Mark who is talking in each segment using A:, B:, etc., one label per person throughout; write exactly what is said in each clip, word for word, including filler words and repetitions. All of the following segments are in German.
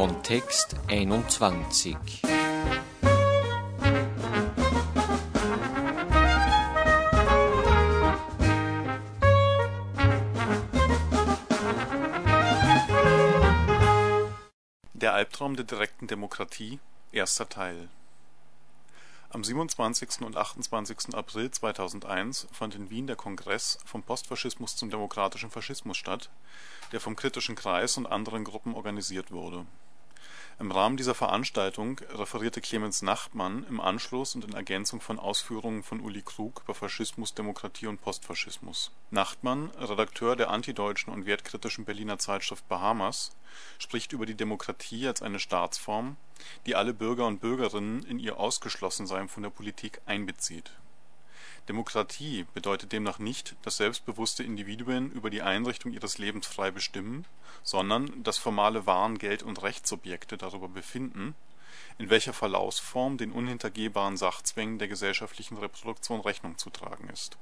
A: Kontext einundzwanzig.
B: Der Albtraum der direkten Demokratie, erster Teil. Am siebenundzwanzigsten und achtundzwanzigsten April zweitausendeins fand in Wien der Kongress Vom Postfaschismus zum demokratischen Faschismus statt, der vom Kritischen Kreis und anderen Gruppen organisiert wurde. Im Rahmen dieser Veranstaltung referierte Clemens Nachtmann im Anschluss und in Ergänzung von Ausführungen von Uli Krug über Faschismus, Demokratie und Postfaschismus. Nachtmann, Redakteur der antideutschen und wertkritischen Berliner Zeitschrift Bahamas, spricht über die Demokratie als eine Staatsform, die alle Bürger und Bürgerinnen in ihr Ausgeschlossensein von der Politik einbezieht. Demokratie bedeutet demnach nicht, dass selbstbewusste Individuen über die Einrichtung ihres Lebens frei bestimmen, sondern dass formale Waren-, Geld- und Rechtssubjekte darüber befinden, in welcher Verlaufsform den unhintergehbaren Sachzwängen der gesellschaftlichen Reproduktion Rechnung zu tragen ist.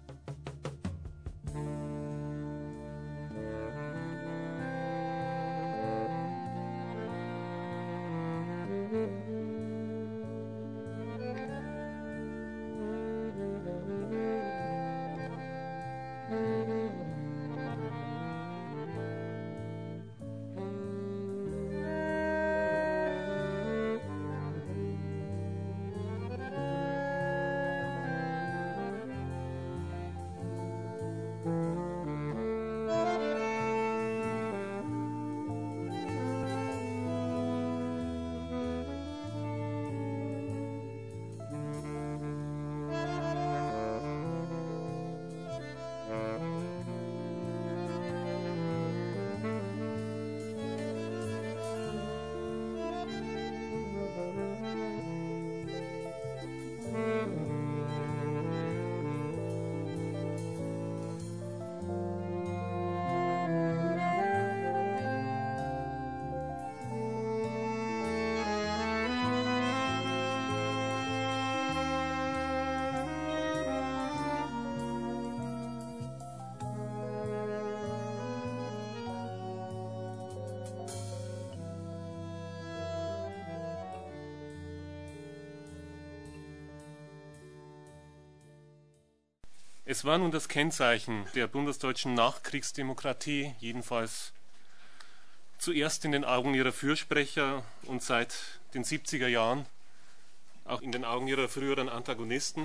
C: Es war nun das Kennzeichen der bundesdeutschen Nachkriegsdemokratie, jedenfalls zuerst in den Augen ihrer Fürsprecher und seit den siebziger Jahren auch in den Augen ihrer früheren Antagonisten,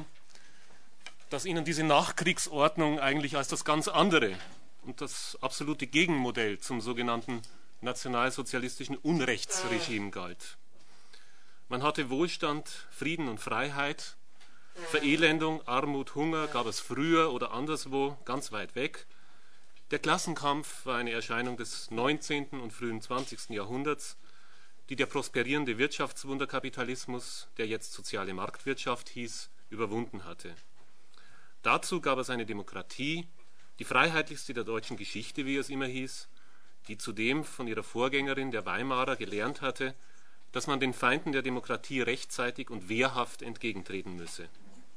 C: dass ihnen diese Nachkriegsordnung eigentlich als das ganz andere und das absolute Gegenmodell zum sogenannten nationalsozialistischen Unrechtsregime galt. Man hatte Wohlstand, Frieden und Freiheit. Verelendung, Armut, Hunger gab es früher oder anderswo, ganz weit weg. Der Klassenkampf war eine Erscheinung des neunzehnten und frühen zwanzigsten Jahrhunderts, die der prosperierende Wirtschaftswunderkapitalismus, der jetzt soziale Marktwirtschaft hieß, überwunden hatte. Dazu gab es eine Demokratie, die freiheitlichste der deutschen Geschichte, wie es immer hieß, die zudem von ihrer Vorgängerin, der Weimarer, gelernt hatte, dass man den Feinden der Demokratie rechtzeitig und wehrhaft entgegentreten müsse.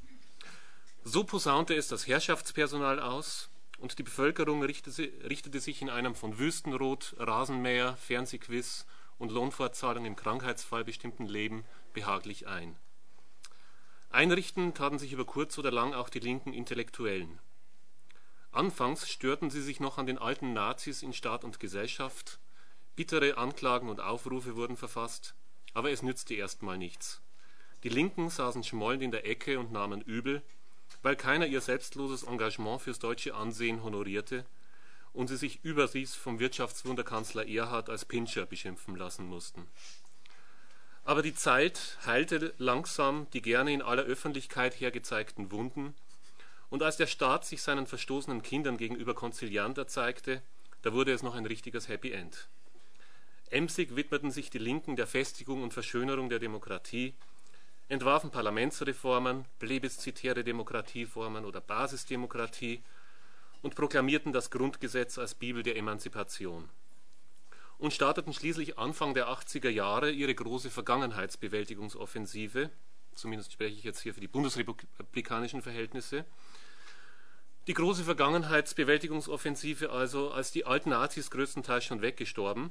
C: So posaunte es das Herrschaftspersonal aus und die Bevölkerung richtete, richtete sich in einem von Wüstenrot, Rasenmäher, Fernsehquiz und Lohnfortzahlung im Krankheitsfall bestimmten Leben behaglich ein. Einrichten taten sich über kurz oder lang auch die linken Intellektuellen. Anfangs störten sie sich noch an den alten Nazis in Staat und Gesellschaft, bittere Anklagen und Aufrufe wurden verfasst, aber es nützte erstmal nichts. Die Linken saßen schmollend in der Ecke und nahmen übel, weil keiner ihr selbstloses Engagement fürs deutsche Ansehen honorierte und sie sich überdies vom Wirtschaftswunderkanzler Erhard als Pinscher beschimpfen lassen mussten. Aber die Zeit heilte langsam die gerne in aller Öffentlichkeit hergezeigten Wunden, und als der Staat sich seinen verstoßenen Kindern gegenüber konziliant erzeigte, da wurde es noch ein richtiges Happy End. Emsig widmeten sich die Linken der Festigung und Verschönerung der Demokratie, entwarfen Parlamentsreformen, plebiszitäre Demokratieformen oder Basisdemokratie und proklamierten das Grundgesetz als Bibel der Emanzipation. Und starteten schließlich Anfang der achtziger Jahre ihre große Vergangenheitsbewältigungsoffensive, zumindest spreche ich jetzt hier für die bundesrepublikanischen Verhältnisse, die große Vergangenheitsbewältigungsoffensive also, als die alten Nazis größtenteils schon weggestorben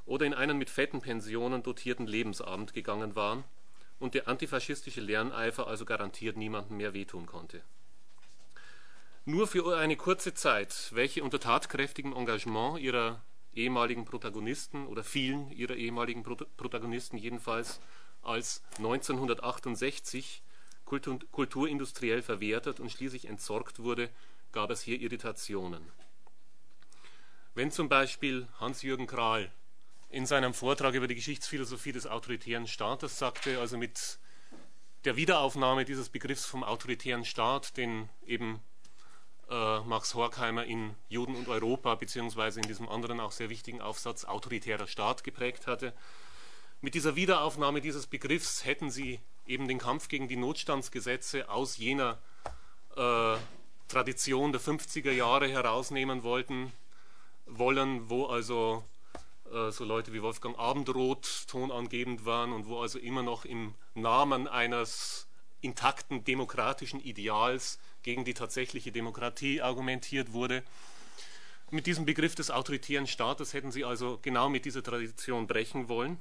C: oder in einen mit fetten Pensionen dotierten Lebensabend gegangen waren und der antifaschistische Lerneifer also garantiert niemandem mehr wehtun konnte. Nur für eine kurze Zeit, welche unter tatkräftigem Engagement ihrer ehemaligen Protagonisten oder vielen ihrer ehemaligen Protagonisten jedenfalls als neunzehnhundertachtundsechzig kultur kulturindustriell verwertet und schließlich entsorgt wurde, gab es hier Irritationen. Wenn zum Beispiel Hans-Jürgen Krahl in seinem Vortrag über die Geschichtsphilosophie des autoritären Staates sagte, also mit der Wiederaufnahme dieses Begriffs vom autoritären Staat, den eben äh, Max Horkheimer in Juden und Europa beziehungsweise in diesem anderen auch sehr wichtigen Aufsatz Autoritärer Staat geprägt hatte, mit dieser Wiederaufnahme dieses Begriffs hätten sie eben den Kampf gegen die Notstandsgesetze aus jener äh, Tradition der fünfziger Jahre herausnehmen wollten, wollen, wo also äh, so Leute wie Wolfgang Abendroth tonangebend waren und wo also immer noch im Namen eines intakten demokratischen Ideals gegen die tatsächliche Demokratie argumentiert wurde. Mit diesem Begriff des autoritären Staates hätten sie also genau mit dieser Tradition brechen wollen.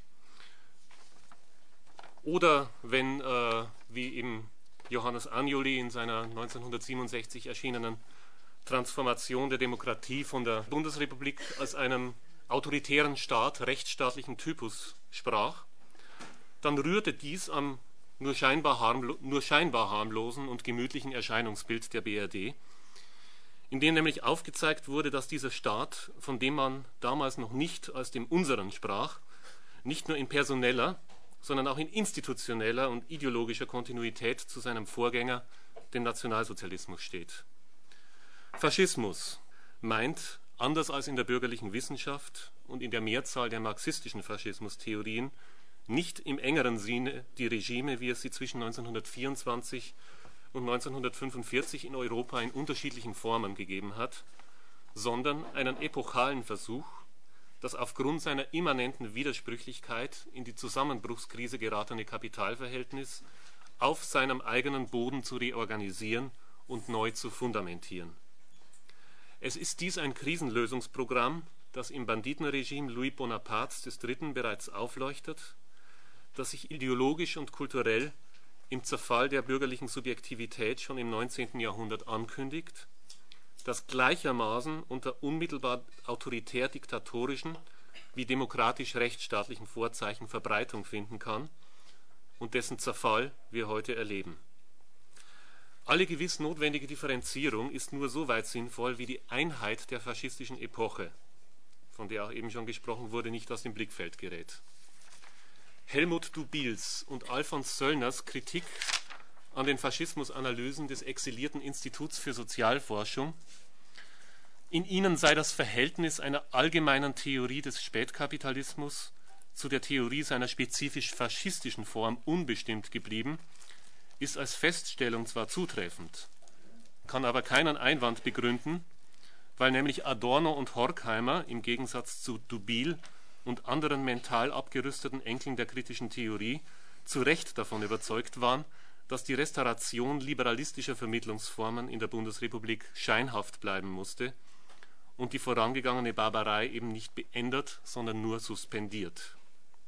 C: Oder wenn, äh, wie eben Johannes Anjoli in seiner neunzehnhundertsiebenundsechzig erschienenen Transformation der Demokratie von der Bundesrepublik als einem autoritären Staat rechtsstaatlichen Typus sprach, dann rührte dies am nur scheinbar, harmlo- nur scheinbar harmlosen und gemütlichen Erscheinungsbild der B R D, in dem nämlich aufgezeigt wurde, dass dieser Staat, von dem man damals noch nicht als dem unseren sprach, nicht nur in personeller, sondern auch in institutioneller und ideologischer Kontinuität zu seinem Vorgänger, dem Nationalsozialismus, steht. Faschismus meint, anders als in der bürgerlichen Wissenschaft und in der Mehrzahl der marxistischen Faschismustheorien, nicht im engeren Sinne die Regime, wie es sie zwischen neunzehnhundertvierundzwanzig und neunzehnhundertfünfundvierzig in Europa in unterschiedlichen Formen gegeben hat, sondern einen epochalen Versuch, das aufgrund seiner immanenten Widersprüchlichkeit in die Zusammenbruchskrise geratene Kapitalverhältnis auf seinem eigenen Boden zu reorganisieren und neu zu fundamentieren. Es ist dies ein Krisenlösungsprogramm, das im Banditenregime Louis Bonapartes des Dritten bereits aufleuchtet, das sich ideologisch und kulturell im Zerfall der bürgerlichen Subjektivität schon im neunzehnten Jahrhundert ankündigt, das gleichermaßen unter unmittelbar autoritär-diktatorischen wie demokratisch-rechtsstaatlichen Vorzeichen Verbreitung finden kann und dessen Zerfall wir heute erleben. Alle gewiss notwendige Differenzierung ist nur so weit sinnvoll, wie die Einheit der faschistischen Epoche, von der auch eben schon gesprochen wurde, nicht aus dem Blickfeld gerät. Helmut Dubils und Alfons Söllners Kritik an den Faschismusanalysen des exilierten Instituts für Sozialforschung. In ihnen sei das Verhältnis einer allgemeinen Theorie des Spätkapitalismus zu der Theorie seiner spezifisch faschistischen Form unbestimmt geblieben, ist als Feststellung zwar zutreffend, kann aber keinen Einwand begründen, weil nämlich Adorno und Horkheimer im Gegensatz zu Dubil und anderen mental abgerüsteten Enkeln der kritischen Theorie zu Recht davon überzeugt waren, dass die Restauration liberalistischer Vermittlungsformen in der Bundesrepublik scheinhaft bleiben musste und die vorangegangene Barbarei eben nicht beendet, sondern nur suspendiert.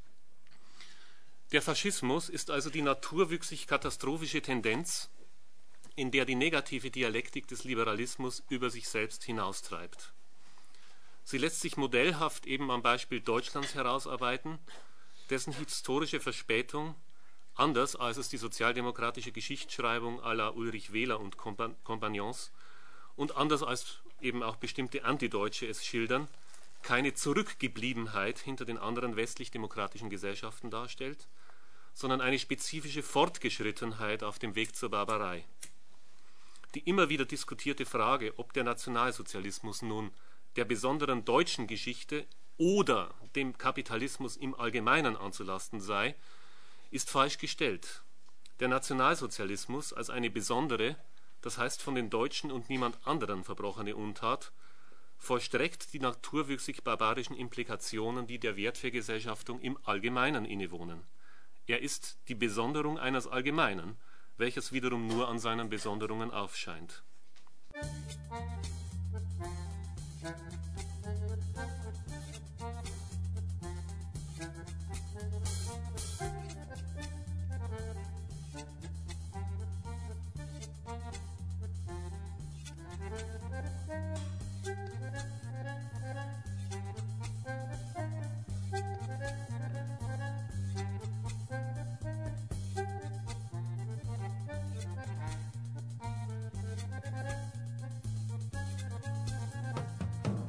C: Der Faschismus ist also die naturwüchsig katastrophische Tendenz, in der die negative Dialektik des Liberalismus über sich selbst hinaustreibt. Sie lässt sich modellhaft eben am Beispiel Deutschlands herausarbeiten, dessen historische Verspätung, anders als es die sozialdemokratische Geschichtsschreibung à la Ulrich Wehler und Kompagnons und anders als eben auch bestimmte Antideutsche es schildern, keine Zurückgebliebenheit hinter den anderen westlich-demokratischen Gesellschaften darstellt, sondern eine spezifische Fortgeschrittenheit auf dem Weg zur Barbarei. Die immer wieder diskutierte Frage, ob der Nationalsozialismus nun der besonderen deutschen Geschichte oder dem Kapitalismus im Allgemeinen anzulasten sei, ist falsch gestellt. Der Nationalsozialismus als eine besondere, das heißt von den Deutschen und niemand anderen verbrochene Untat, vollstreckt die naturwüchsig barbarischen Implikationen, die der Wertvergesellschaftung im Allgemeinen innewohnen. Er ist die Besonderung eines Allgemeinen, welches wiederum nur an seinen Besonderungen aufscheint.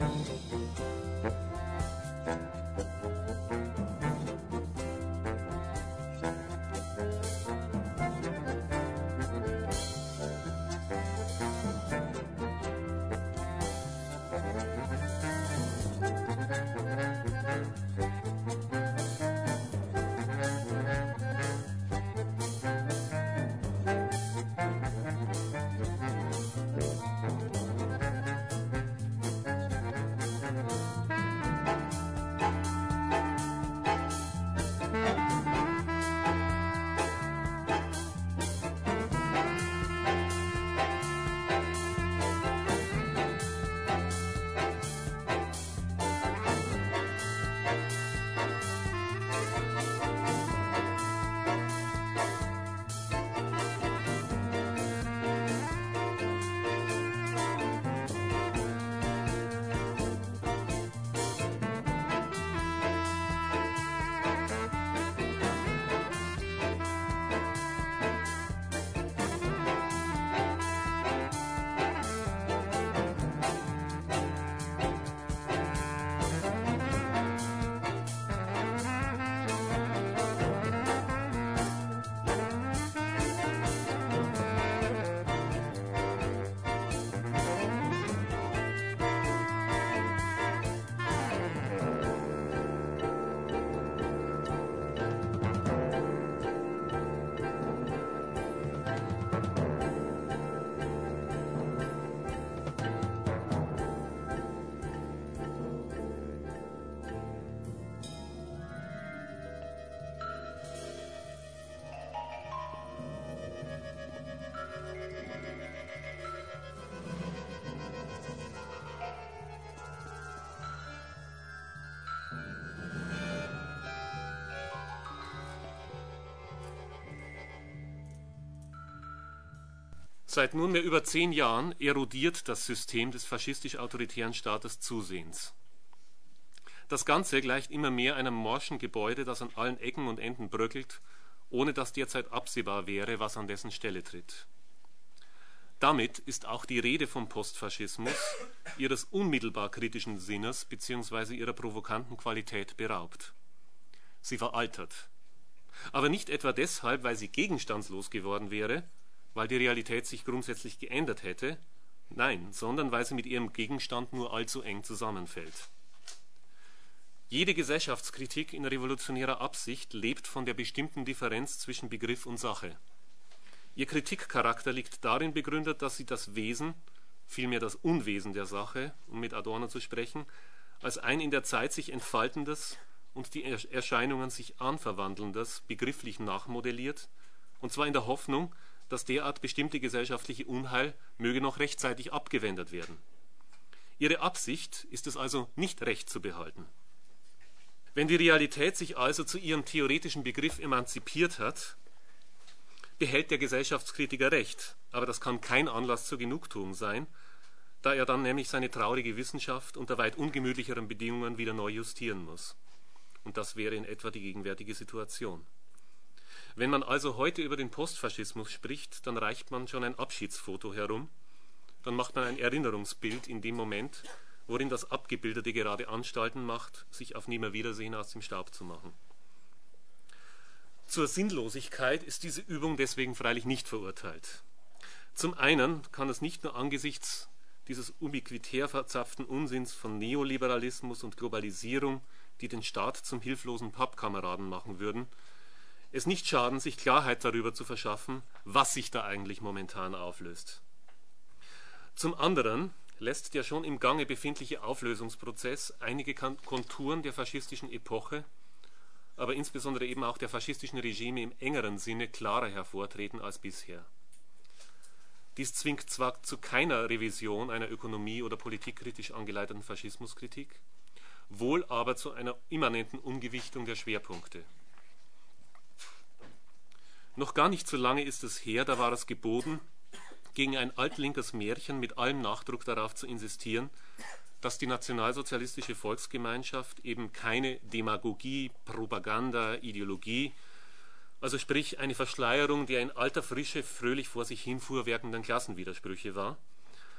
C: Seit nunmehr über zehn Jahren erodiert das System des faschistisch-autoritären Staates zusehends. Das Ganze gleicht immer mehr einem morschen Gebäude, das an allen Ecken und Enden bröckelt, ohne dass derzeit absehbar wäre, was an dessen Stelle tritt. Damit ist auch die Rede vom Postfaschismus ihres unmittelbar kritischen Sinnes bzw. ihrer provokanten Qualität beraubt. Sie veraltert. Aber nicht etwa deshalb, weil sie gegenstandslos geworden wäre, weil die Realität sich grundsätzlich geändert hätte, nein, sondern weil sie mit ihrem Gegenstand nur allzu eng zusammenfällt. Jede Gesellschaftskritik in revolutionärer Absicht lebt von der bestimmten Differenz zwischen Begriff und Sache. Ihr Kritikcharakter liegt darin begründet, dass sie das Wesen, vielmehr das Unwesen der Sache, um mit Adorno zu sprechen, als ein in der Zeit sich entfaltendes und die Erscheinungen sich anverwandelndes begrifflich nachmodelliert, und zwar in der Hoffnung, dass derart bestimmte gesellschaftliche Unheil möge noch rechtzeitig abgewendet werden. Ihre Absicht ist es also, nicht recht zu behalten. Wenn die Realität sich also zu ihrem theoretischen Begriff emanzipiert hat, behält der Gesellschaftskritiker recht, aber das kann kein Anlass zur Genugtuung sein, da er dann nämlich seine traurige Wissenschaft unter weit ungemütlicheren Bedingungen wieder neu justieren muss. Und das wäre in etwa die gegenwärtige Situation. Wenn man also heute über den Postfaschismus spricht, dann reicht man schon ein Abschiedsfoto herum, dann macht man ein Erinnerungsbild in dem Moment, worin das Abgebildete gerade Anstalten macht, sich auf Nimmerwiedersehen aus dem Staub zu machen. Zur Sinnlosigkeit ist diese Übung deswegen freilich nicht verurteilt. Zum einen kann es nicht nur angesichts dieses ubiquitär verzapften Unsinns von Neoliberalismus und Globalisierung, die den Staat zum hilflosen Pappkameraden machen würden, es nicht schaden, sich Klarheit darüber zu verschaffen, was sich da eigentlich momentan auflöst. Zum anderen lässt der schon im Gange befindliche Auflösungsprozess einige Konturen der faschistischen Epoche, aber insbesondere eben auch der faschistischen Regime im engeren Sinne klarer hervortreten als bisher. Dies zwingt zwar zu keiner Revision einer ökonomie- oder politikkritisch angeleiteten Faschismuskritik, wohl aber zu einer immanenten Umgewichtung der Schwerpunkte. Noch gar nicht so lange ist es her, da war es geboten, gegen ein altlinkes Märchen mit allem Nachdruck darauf zu insistieren, dass die nationalsozialistische Volksgemeinschaft eben keine Demagogie, Propaganda, Ideologie, also sprich eine Verschleierung der in alter Frische fröhlich vor sich hin fuhrwerkenden Klassenwidersprüche war,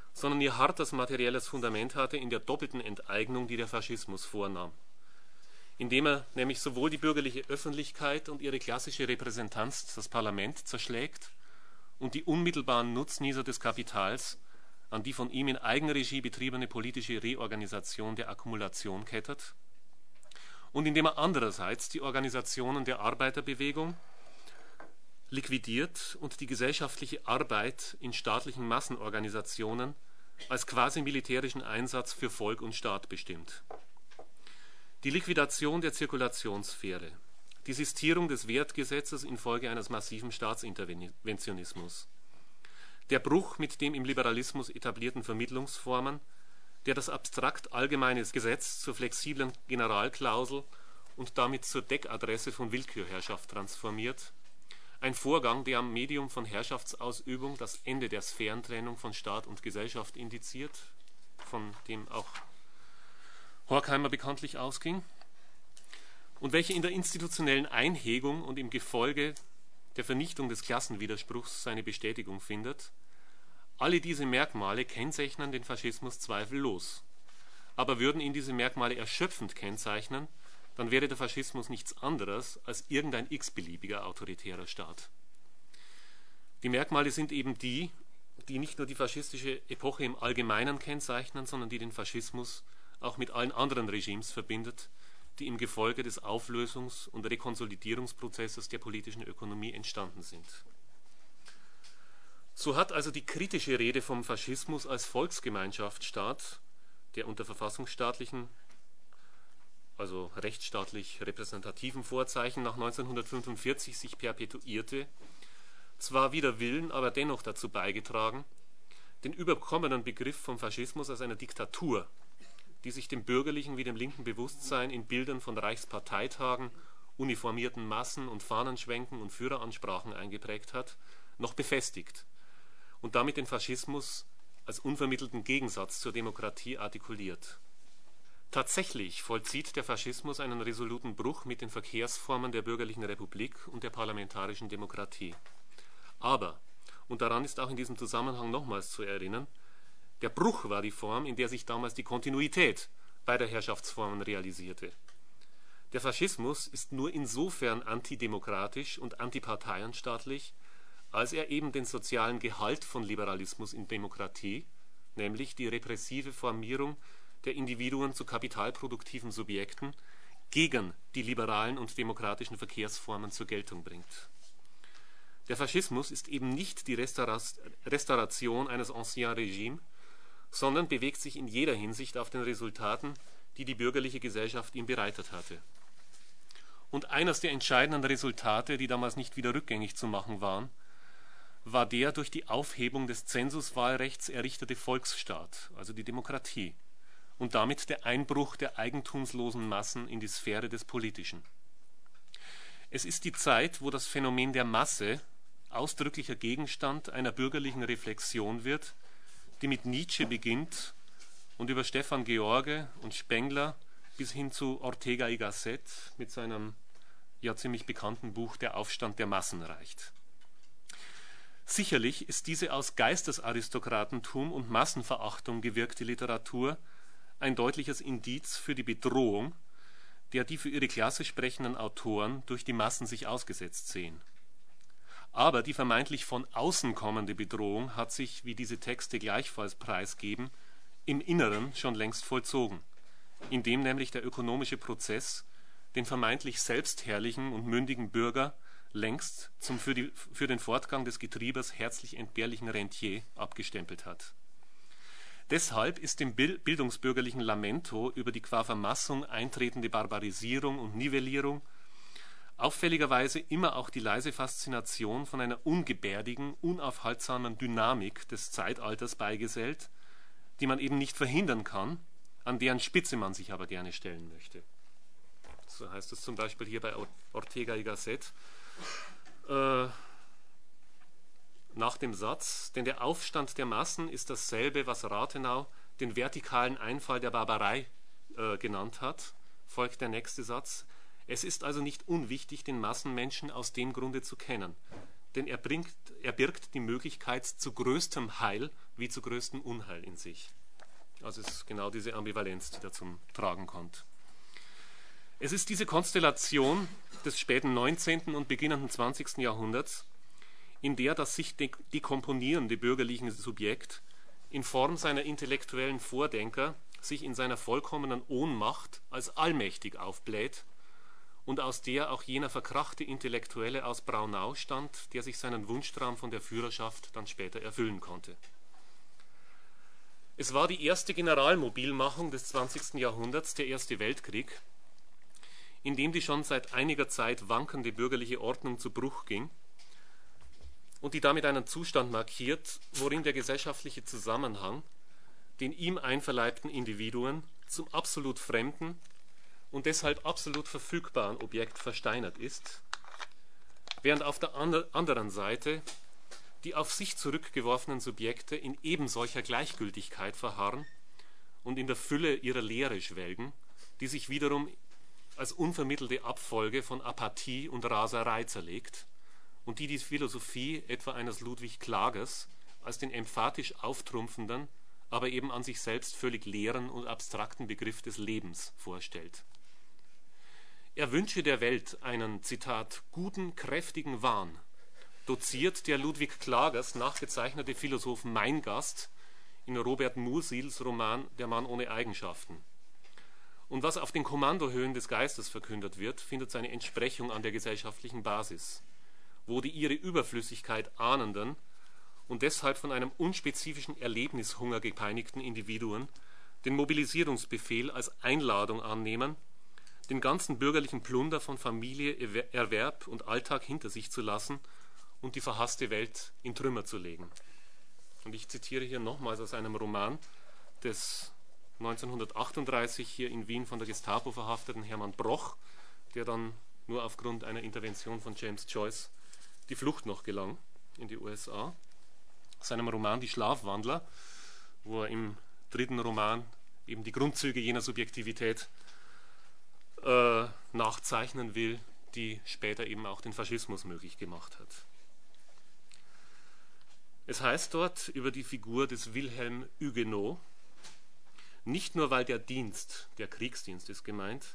C: sondern ihr hartes materielles Fundament hatte in der doppelten Enteignung, die der Faschismus vornahm. Indem er nämlich sowohl die bürgerliche Öffentlichkeit und ihre klassische Repräsentanz, das Parlament, zerschlägt und die unmittelbaren Nutznießer des Kapitals an die von ihm in Eigenregie betriebene politische Reorganisation der Akkumulation kettert, und indem er andererseits die Organisationen der Arbeiterbewegung liquidiert und die gesellschaftliche Arbeit in staatlichen Massenorganisationen als quasi militärischen Einsatz für Volk und Staat bestimmt. Die Liquidation der Zirkulationssphäre, die Sistierung des Wertgesetzes infolge eines massiven Staatsinterventionismus, der Bruch mit dem im Liberalismus etablierten Vermittlungsformen, der das abstrakt allgemeine Gesetz zur flexiblen Generalklausel und damit zur Deckadresse von Willkürherrschaft transformiert, ein Vorgang, der am Medium von Herrschaftsausübung das Ende der Sphärentrennung von Staat und Gesellschaft indiziert, von dem auch Horkheimer bekanntlich ausging, und welche in der institutionellen Einhegung und im Gefolge der Vernichtung des Klassenwiderspruchs seine Bestätigung findet. Alle diese Merkmale kennzeichnen den Faschismus zweifellos. Aber würden ihn diese Merkmale erschöpfend kennzeichnen, dann wäre der Faschismus nichts anderes als irgendein x-beliebiger autoritärer Staat. Die Merkmale sind eben die, die nicht nur die faschistische Epoche im Allgemeinen kennzeichnen, sondern die den Faschismus auch mit allen anderen Regimes verbindet, die im Gefolge des Auflösungs- und Rekonsolidierungsprozesses der politischen Ökonomie entstanden sind. So hat also die kritische Rede vom Faschismus als Volksgemeinschaftsstaat, der unter verfassungsstaatlichen, also rechtsstaatlich repräsentativen Vorzeichen nach neunzehnhundertfünfundvierzig sich perpetuierte, zwar wider Willen, aber dennoch dazu beigetragen, den überkommenen Begriff vom Faschismus als einer Diktatur, die sich dem bürgerlichen wie dem linken Bewusstsein in Bildern von Reichsparteitagen, uniformierten Massen und Fahnenschwenken und Führeransprachen eingeprägt hat, noch befestigt und damit den Faschismus als unvermittelten Gegensatz zur Demokratie artikuliert. Tatsächlich vollzieht der Faschismus einen resoluten Bruch mit den Verkehrsformen der bürgerlichen Republik und der parlamentarischen Demokratie. Aber, und daran ist auch in diesem Zusammenhang nochmals zu erinnern, der Bruch war die Form, in der sich damals die Kontinuität beider Herrschaftsformen realisierte. Der Faschismus ist nur insofern antidemokratisch und antiparteienstaatlich, als er eben den sozialen Gehalt von Liberalismus in Demokratie, nämlich die repressive Formierung der Individuen zu kapitalproduktiven Subjekten, gegen die liberalen und demokratischen Verkehrsformen zur Geltung bringt. Der Faschismus ist eben nicht die Restauration eines Ancien Regime, sondern bewegt sich in jeder Hinsicht auf den Resultaten, die die bürgerliche Gesellschaft ihm bereitet hatte. Und eines der entscheidenden Resultate, die damals nicht wieder rückgängig zu machen waren, war der durch die Aufhebung des Zensuswahlrechts errichtete Volksstaat, also die Demokratie, und damit der Einbruch der eigentumslosen Massen in die Sphäre des Politischen. Es ist die Zeit, wo das Phänomen der Masse ausdrücklicher Gegenstand einer bürgerlichen Reflexion wird, die mit Nietzsche beginnt und über Stefan George und Spengler bis hin zu Ortega y Gasset mit seinem ja ziemlich bekannten Buch Der Aufstand der Massen reicht. Sicherlich ist diese aus Geistesaristokratentum und Massenverachtung gewirkte Literatur ein deutliches Indiz für die Bedrohung, der die für ihre Klasse sprechenden Autoren durch die Massen sich ausgesetzt sehen. Aber die vermeintlich von außen kommende Bedrohung hat sich, wie diese Texte gleichfalls preisgeben, im Inneren schon längst vollzogen, indem nämlich der ökonomische Prozess den vermeintlich selbstherrlichen und mündigen Bürger längst zum für, die, für den Fortgang des Getriebers herzlich entbehrlichen Rentier abgestempelt hat. Deshalb ist dem bildungsbürgerlichen Lamento über die qua Vermassung eintretende Barbarisierung und Nivellierung auffälligerweise immer auch die leise Faszination von einer ungebärdigen, unaufhaltsamen Dynamik des Zeitalters beigesellt, die man eben nicht verhindern kann, an deren Spitze man sich aber gerne stellen möchte. So heißt es zum Beispiel hier bei Ortega y Gasset, äh, nach dem Satz, denn der Aufstand der Massen ist dasselbe, was Rathenau den vertikalen Einfall der Barbarei äh, genannt hat, folgt der nächste Satz. Es ist also nicht unwichtig, den Massenmenschen aus dem Grunde zu kennen. denn er, bringt, er birgt die Möglichkeit zu größtem Heil wie zu größtem Unheil in sich. Also es ist genau diese Ambivalenz, die da zum Tragen kommt. Es ist diese Konstellation des späten neunzehnten und beginnenden zwanzigsten Jahrhunderts, in der das sich dekomponierende bürgerliche Subjekt in Form seiner intellektuellen Vordenker sich in seiner vollkommenen Ohnmacht als allmächtig aufbläht und aus der auch jener verkrachte Intellektuelle aus Braunau stammt, der sich seinen Wunschtraum von der Führerschaft dann später erfüllen konnte. Es war die erste Generalmobilmachung des zwanzigsten Jahrhunderts, der Erste Weltkrieg, in dem die schon seit einiger Zeit wankende bürgerliche Ordnung zu Bruch ging und die damit einen Zustand markiert, worin der gesellschaftliche Zusammenhang den ihm einverleibten Individuen zum absolut fremden und deshalb absolut verfügbaren Objekt versteinert ist, während auf der anderen Seite die auf sich zurückgeworfenen Subjekte in ebensolcher Gleichgültigkeit verharren und in der Fülle ihrer Lehre schwelgen, die sich wiederum als unvermittelte Abfolge von Apathie und Raserei zerlegt und die die Philosophie etwa eines Ludwig Klagers als den emphatisch auftrumpfenden, aber eben an sich selbst völlig leeren und abstrakten Begriff des Lebens vorstellt. Er wünsche der Welt einen, Zitat, guten, kräftigen Wahn, doziert der Ludwig Klagers nachgezeichnete Philosoph Meingast in Robert Mursils Roman Der Mann ohne Eigenschaften. Und was auf den Kommandohöhen des Geistes verkündet wird, findet seine Entsprechung an der gesellschaftlichen Basis, wo die ihre Überflüssigkeit ahnenden und deshalb von einem unspezifischen Erlebnishunger gepeinigten Individuen den Mobilisierungsbefehl als Einladung annehmen, den ganzen bürgerlichen Plunder von Familie, Erwerb und Alltag hinter sich zu lassen und die verhasste Welt in Trümmer zu legen. Und ich zitiere hier nochmals aus einem Roman des neunzehnhundertachtunddreißig hier in Wien von der Gestapo verhafteten Hermann Broch, der dann nur aufgrund einer Intervention von James Joyce die Flucht noch gelang in die U S A. Seinem Roman Die Schlafwandler, wo er im dritten Roman eben die Grundzüge jener Subjektivität äh, nachzeichnen will, die später eben auch den Faschismus möglich gemacht hat. Es heißt dort über die Figur des Wilhelm Huguenot, nicht nur weil der Dienst, der Kriegsdienst ist gemeint,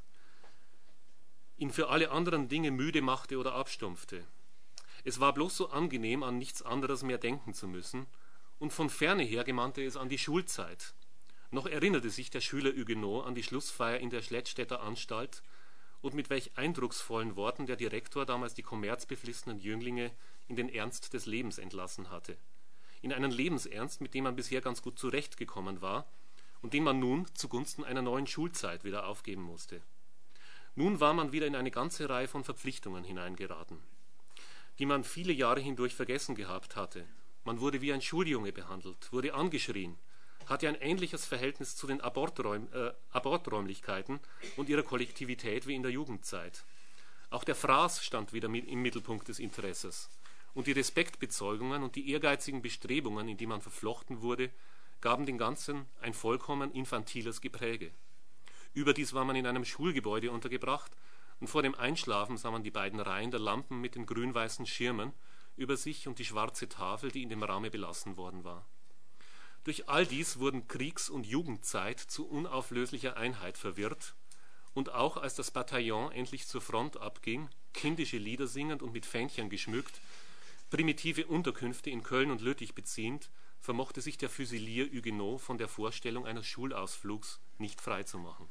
C: ihn für alle anderen Dinge müde machte oder abstumpfte. Es war bloß so angenehm, an nichts anderes mehr denken zu müssen, und von ferne her gemannte es an die Schulzeit. Noch erinnerte sich der Schüler Huguenot an die Schlussfeier in der Schlettstädter Anstalt und mit welch eindrucksvollen Worten der Direktor damals die kommerzbeflissenen Jünglinge in den Ernst des Lebens entlassen hatte. In einen Lebensernst, mit dem man bisher ganz gut zurechtgekommen war und den man nun zugunsten einer neuen Schulzeit wieder aufgeben musste. Nun war man wieder in eine ganze Reihe von Verpflichtungen hineingeraten, die man viele Jahre hindurch vergessen gehabt hatte. Man wurde wie ein Schuljunge behandelt, wurde angeschrien, hatte ein ähnliches Verhältnis zu den Aborträum, äh, Aborträumlichkeiten und ihrer Kollektivität wie in der Jugendzeit. Auch der Fraß stand wieder im Mittelpunkt des Interesses. Und die Respektbezeugungen und die ehrgeizigen Bestrebungen, in die man verflochten wurde, gaben dem Ganzen ein vollkommen infantiles Gepräge. Überdies war man in einem Schulgebäude untergebracht und vor dem Einschlafen sah man die beiden Reihen der Lampen mit den grün-weißen Schirmen über sich und die schwarze Tafel, die in dem Raume belassen worden war. Durch all dies wurden Kriegs- und Jugendzeit zu unauflöslicher Einheit verwirrt, und auch als das Bataillon endlich zur Front abging, kindische Lieder singend und mit Fähnchen geschmückt, primitive Unterkünfte in Köln und Lüttich beziehend, vermochte sich der Füsilier Huguenot von der Vorstellung eines Schulausflugs nicht freizumachen.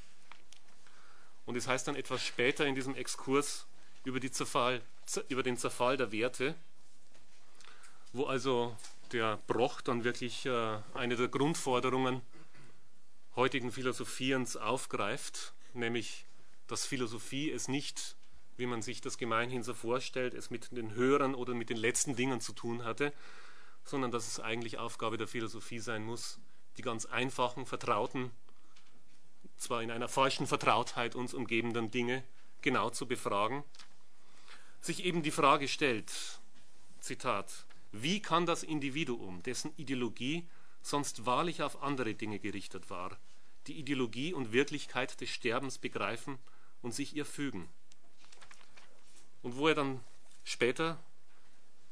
C: Und es heißt dann etwas später in diesem Exkurs über, die Zerfall, über den Zerfall der Werte, wo also der Broch dann wirklich äh, eine der Grundforderungen heutigen Philosophierens aufgreift, nämlich, dass Philosophie es nicht, wie man sich das gemeinhin so vorstellt, es mit den höheren oder mit den letzten Dingen zu tun hatte, sondern dass es eigentlich Aufgabe der Philosophie sein muss, die ganz einfachen, vertrauten, zwar in einer falschen Vertrautheit uns umgebenden Dinge genau zu befragen, sich eben die Frage stellt, Zitat, wie kann das Individuum, dessen Ideologie sonst wahrlich auf andere Dinge gerichtet war, die Ideologie und Wirklichkeit des Sterbens begreifen und sich ihr fügen? Und wo er dann später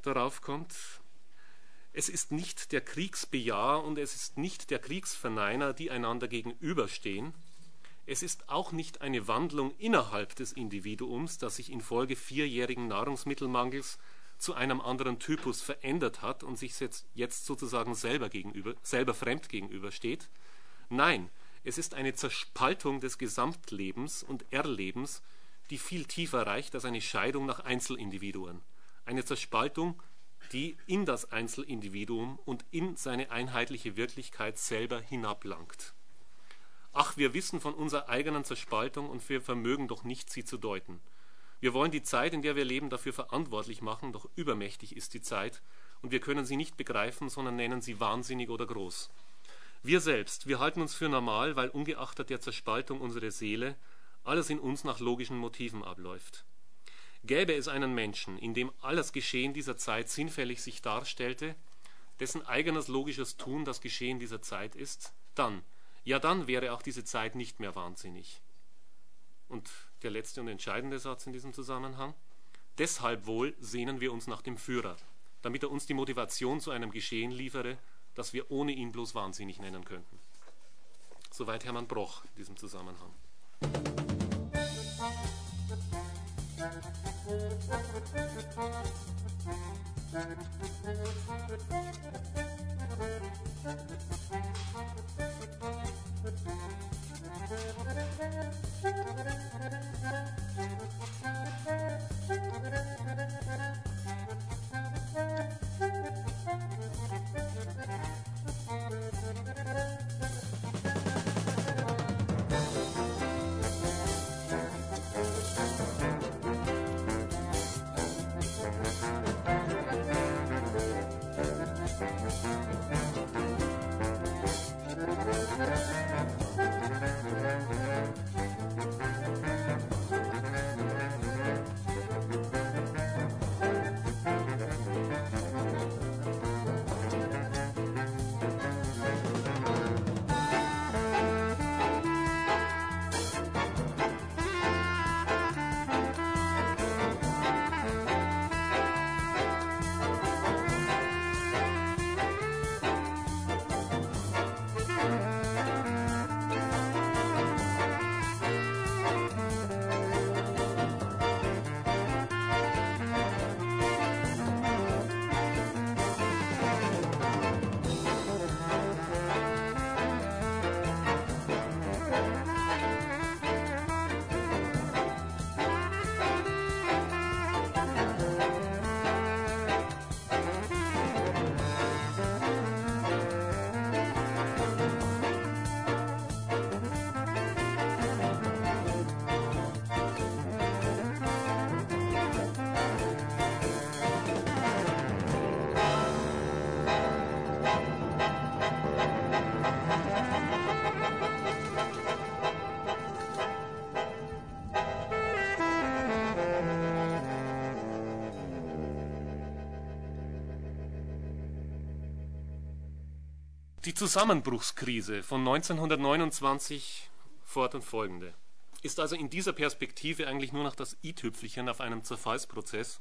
C: darauf kommt. Es ist nicht der Kriegsbejaher und es ist nicht der Kriegsverneiner, die einander gegenüberstehen. Es ist auch nicht eine Wandlung innerhalb des Individuums, das sich infolge vierjährigen Nahrungsmittelmangels zu einem anderen Typus verändert hat und sich jetzt, jetzt sozusagen selber, gegenüber, selber fremd gegenübersteht. Nein, es ist eine Zerspaltung des Gesamtlebens und Erlebens, die viel tiefer reicht als eine Scheidung nach Einzelindividuen. Eine Zerspaltung, die in das Einzelindividuum und in seine einheitliche Wirklichkeit selber hinablangt. Ach, wir wissen von unserer eigenen Zerspaltung und wir vermögen doch nicht, sie zu deuten. Wir wollen die Zeit, in der wir leben, dafür verantwortlich machen, doch übermächtig ist die Zeit und wir können sie nicht begreifen, sondern nennen sie wahnsinnig oder groß. Wir selbst, wir halten uns für normal, weil ungeachtet der Zerspaltung unserer Seele alles in uns nach logischen Motiven abläuft. Gäbe es einen Menschen, in dem alles Geschehen dieser Zeit sinnfällig sich darstellte, dessen eigenes logisches Tun das Geschehen dieser Zeit ist, dann, ja dann wäre auch diese Zeit nicht mehr wahnsinnig. Und der letzte und entscheidende Satz in diesem Zusammenhang: Deshalb wohl sehnen wir uns nach dem Führer, damit er uns die Motivation zu einem Geschehen liefere, das wir ohne ihn bloß wahnsinnig nennen könnten. Soweit Hermann Broch in diesem Zusammenhang. Die Zusammenbruchskrise von neunzehnhundertneunundzwanzig fort und folgende ist also in dieser Perspektive eigentlich nur noch das i-Tüpfelchen auf einem Zerfallsprozess,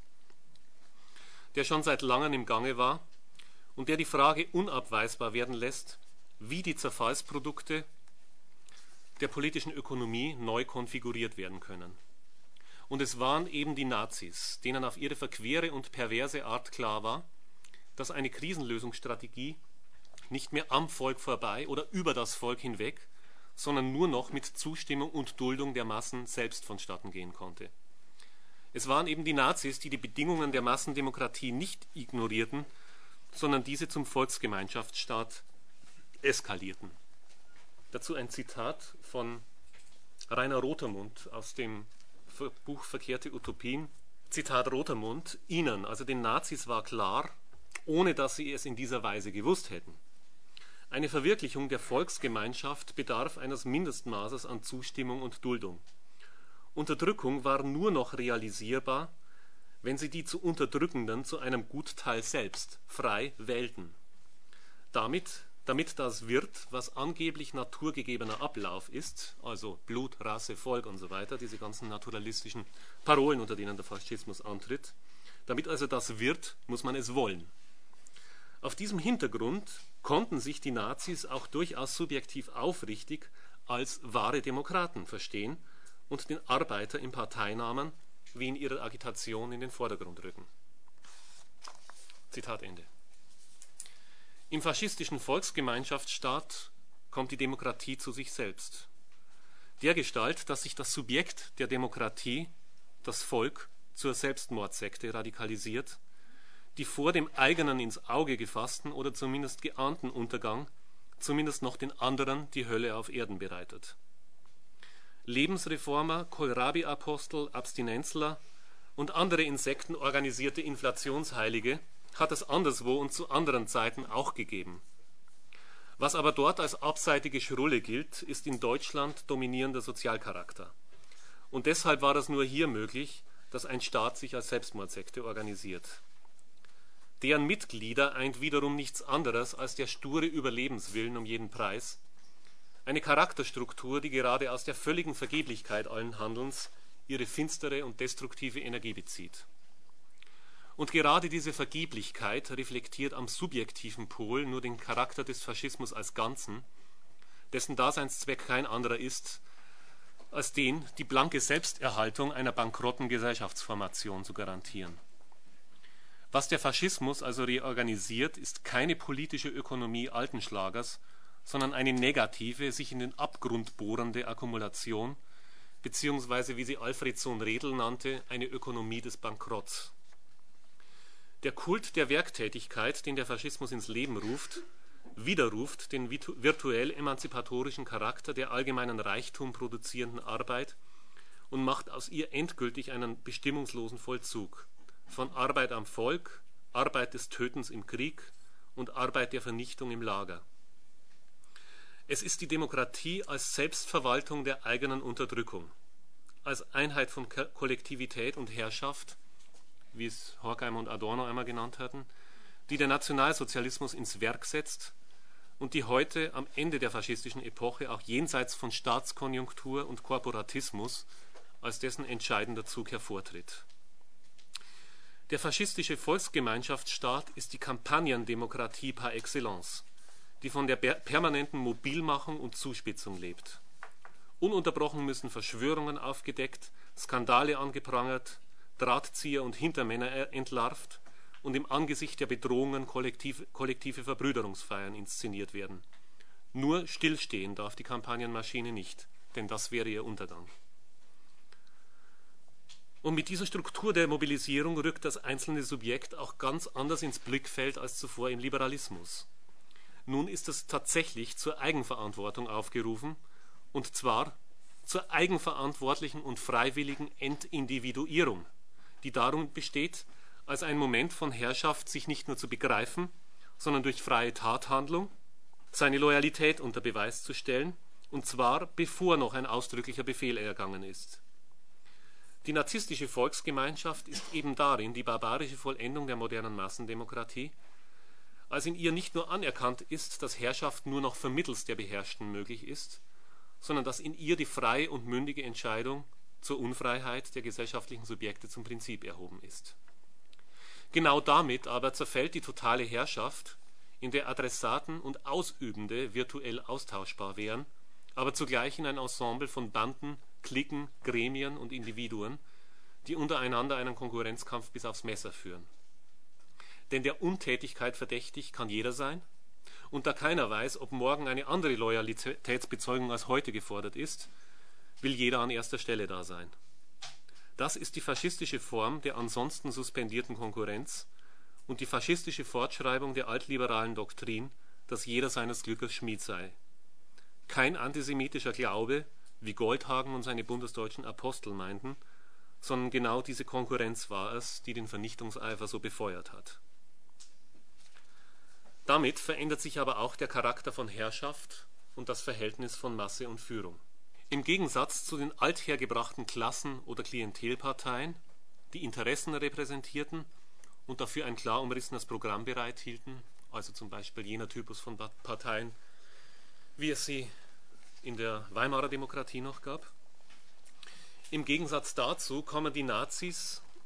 C: der schon seit langem im Gange war und der die Frage unabweisbar werden lässt, wie die Zerfallsprodukte der politischen Ökonomie neu konfiguriert werden können. Und es waren eben die Nazis, denen auf ihre verquere und perverse Art klar war, dass eine Krisenlösungsstrategie nicht mehr am Volk vorbei oder über das Volk hinweg, sondern nur noch mit Zustimmung und Duldung der Massen selbst vonstatten gehen konnte. Es waren eben die Nazis, die die Bedingungen der Massendemokratie nicht ignorierten, sondern diese zum Volksgemeinschaftsstaat eskalierten. Dazu ein Zitat von Rainer Rotermund aus dem Buch Verkehrte Utopien. Zitat Rotermund: Ihnen, also den Nazis, war klar, ohne dass sie es in dieser Weise gewusst hätten: Eine Verwirklichung der Volksgemeinschaft bedarf eines Mindestmaßes an Zustimmung und Duldung. Unterdrückung war nur noch realisierbar, wenn sie die zu Unterdrückenden zu einem Gutteil selbst frei wählten. Damit, damit das wird, was angeblich naturgegebener Ablauf ist, also Blut, Rasse, Volk und so weiter, diese ganzen naturalistischen Parolen, unter denen der Faschismus antritt, Damit also das wird, muss man es wollen. Auf diesem Hintergrund konnten sich die Nazis auch durchaus subjektiv aufrichtig als wahre Demokraten verstehen und den Arbeiter im Parteinamen wie in ihrer Agitation in den Vordergrund rücken. Zitat Ende. Im faschistischen Volksgemeinschaftsstaat kommt die Demokratie zu sich selbst. Dergestalt, dass sich das Subjekt der Demokratie, das Volk, zur Selbstmordsekte radikalisiert, die vor dem eigenen ins Auge gefassten oder zumindest geahnten Untergang zumindest noch den anderen die Hölle auf Erden bereitet. Lebensreformer, Kohlrabi-Apostel, Abstinenzler und andere insektenorganisierte Inflationsheilige hat es anderswo und zu anderen Zeiten auch gegeben. Was aber dort als abseitige Schrulle gilt, ist in Deutschland dominierender Sozialcharakter. Und deshalb war es nur hier möglich, dass ein Staat sich als Selbstmordsekte organisiert. Deren Mitglieder eint wiederum nichts anderes als der sture Überlebenswillen um jeden Preis, eine Charakterstruktur, die gerade aus der völligen Vergeblichkeit allen Handelns ihre finstere und destruktive Energie bezieht. Und gerade diese Vergeblichkeit reflektiert am subjektiven Pol nur den Charakter des Faschismus als Ganzen, dessen Daseinszweck kein anderer ist, als den, die blanke Selbsterhaltung einer bankrotten Gesellschaftsformation zu garantieren. Was der Faschismus also reorganisiert, ist keine politische Ökonomie alten Schlagers, sondern eine negative, sich in den Abgrund bohrende Akkumulation, beziehungsweise, wie sie Alfred Sohn-Redl nannte, eine Ökonomie des Bankrotts. Der Kult der Werktätigkeit, den der Faschismus ins Leben ruft, widerruft den virtuell emanzipatorischen Charakter der allgemeinen Reichtum produzierenden Arbeit und macht aus ihr endgültig einen bestimmungslosen Vollzug von Arbeit am Volk, Arbeit des Tötens im Krieg und Arbeit der Vernichtung im Lager. Es ist die Demokratie als Selbstverwaltung der eigenen Unterdrückung, als Einheit von Kollektivität und Herrschaft, wie es Horkheimer und Adorno einmal genannt hatten, die der Nationalsozialismus ins Werk setzt und die heute am Ende der faschistischen Epoche auch jenseits von Staatskonjunktur und Korporatismus als dessen entscheidender Zug hervortritt. Der faschistische Volksgemeinschaftsstaat ist die Kampagnendemokratie par excellence, die von der permanenten Mobilmachung und Zuspitzung lebt. Ununterbrochen müssen Verschwörungen aufgedeckt, Skandale angeprangert, Drahtzieher und Hintermänner entlarvt und im Angesicht der Bedrohungen kollektiv, kollektive Verbrüderungsfeiern inszeniert werden. Nur stillstehen darf die Kampagnenmaschine nicht, denn das wäre ihr Untergang. Und mit dieser Struktur der Mobilisierung rückt das einzelne Subjekt auch ganz anders ins Blickfeld als zuvor im Liberalismus. Nun ist es tatsächlich zur Eigenverantwortung aufgerufen, und zwar zur eigenverantwortlichen und freiwilligen Entindividuierung, die darum besteht, als ein Moment von Herrschaft sich nicht nur zu begreifen, sondern durch freie Tathandlung seine Loyalität unter Beweis zu stellen, und zwar bevor noch ein ausdrücklicher Befehl ergangen ist. Die narzisstische Volksgemeinschaft ist eben darin die barbarische Vollendung der modernen Massendemokratie, als in ihr nicht nur anerkannt ist, dass Herrschaft nur noch vermittels der Beherrschten möglich ist, sondern dass in ihr die freie und mündige Entscheidung zur Unfreiheit der gesellschaftlichen Subjekte zum Prinzip erhoben ist. Genau damit aber zerfällt die totale Herrschaft, in der Adressaten und Ausübende virtuell austauschbar wären, aber zugleich in ein Ensemble von Banden, Cliquen, Gremien und Individuen, die untereinander einen Konkurrenzkampf bis aufs Messer führen. Denn der Untätigkeit verdächtig kann jeder sein, und da keiner weiß, ob morgen eine andere Loyalitätsbezeugung als heute gefordert ist, will jeder an erster Stelle da sein. Das ist die faschistische Form der ansonsten suspendierten Konkurrenz und die faschistische Fortschreibung der altliberalen Doktrin, dass jeder seines Glückes Schmied sei. Kein antisemitischer Glaube, wie Goldhagen und seine bundesdeutschen Apostel meinten, sondern genau diese Konkurrenz war es, die den Vernichtungseifer so befeuert hat. Damit verändert sich aber auch der Charakter von Herrschaft und das Verhältnis von Masse und Führung. Im Gegensatz zu den althergebrachten Klassen- oder Klientelparteien, die Interessen repräsentierten und dafür ein klar umrissenes Programm bereithielten, also zum Beispiel jener Typus von Parteien, wie es sie in der Weimarer Demokratie noch gab. Im Gegensatz dazu kommen die Nazis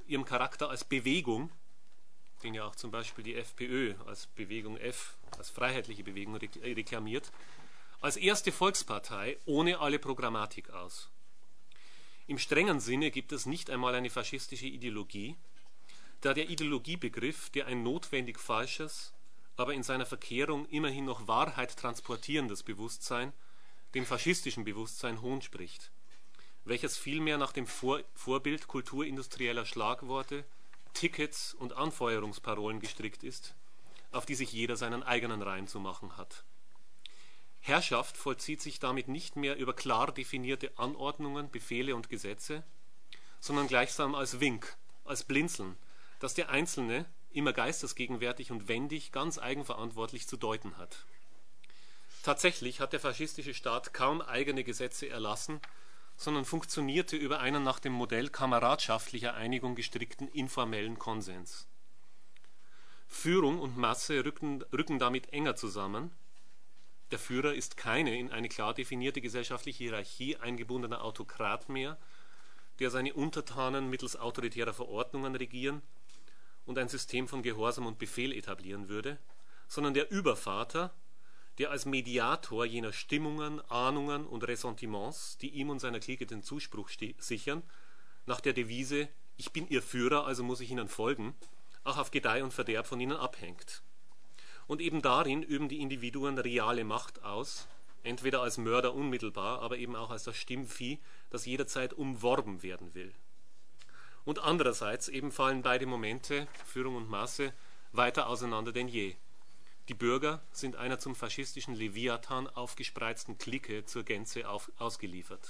C: ihrem Charakter als Bewegung, den ja auch zum Beispiel die FPÖ als Bewegung F, als freiheitliche Bewegung reklamiert, als erste Volkspartei ohne alle Programmatik aus. Im strengen Sinne gibt es nicht einmal eine faschistische Ideologie, da der Ideologiebegriff, der ein notwendig falsches, aber in seiner Verkehrung immerhin noch Wahrheit transportierendes Bewusstsein, dem faschistischen Bewusstsein Hohn spricht, welches vielmehr nach dem Vor- Vorbild kulturindustrieller Schlagworte, Tickets und Anfeuerungsparolen gestrickt ist, auf die sich jeder seinen eigenen Reim zu machen hat. Herrschaft vollzieht sich damit nicht mehr über klar definierte Anordnungen, Befehle und Gesetze, sondern gleichsam als Wink, als Blinzeln, das der Einzelne, immer geistesgegenwärtig und wendig, ganz eigenverantwortlich zu deuten hat. Tatsächlich hat der faschistische Staat kaum eigene Gesetze erlassen, sondern funktionierte über einen nach dem Modell kameradschaftlicher Einigung gestrickten informellen Konsens. Führung und Masse rücken, rücken damit enger zusammen. Der Führer ist keine in eine klar definierte gesellschaftliche Hierarchie eingebundener Autokrat mehr, der seine Untertanen mittels autoritärer Verordnungen regieren und ein System von Gehorsam und Befehl etablieren würde, sondern der Übervater, der als Mediator jener Stimmungen, Ahnungen und Ressentiments, die ihm und seiner Clique den Zuspruch sichern, nach der Devise »Ich bin Ihr Führer, also muss ich Ihnen folgen«, auch auf Gedeih und Verderb von ihnen abhängt. Und eben darin üben die Individuen reale Macht aus, entweder als Mörder unmittelbar, aber eben auch als das Stimmvieh, das jederzeit umworben werden will. Und andererseits eben fallen beide Momente, Führung und Masse, weiter auseinander denn je. Die Bürger sind einer zum faschistischen Leviathan aufgespreizten Clique zur Gänze auf, ausgeliefert.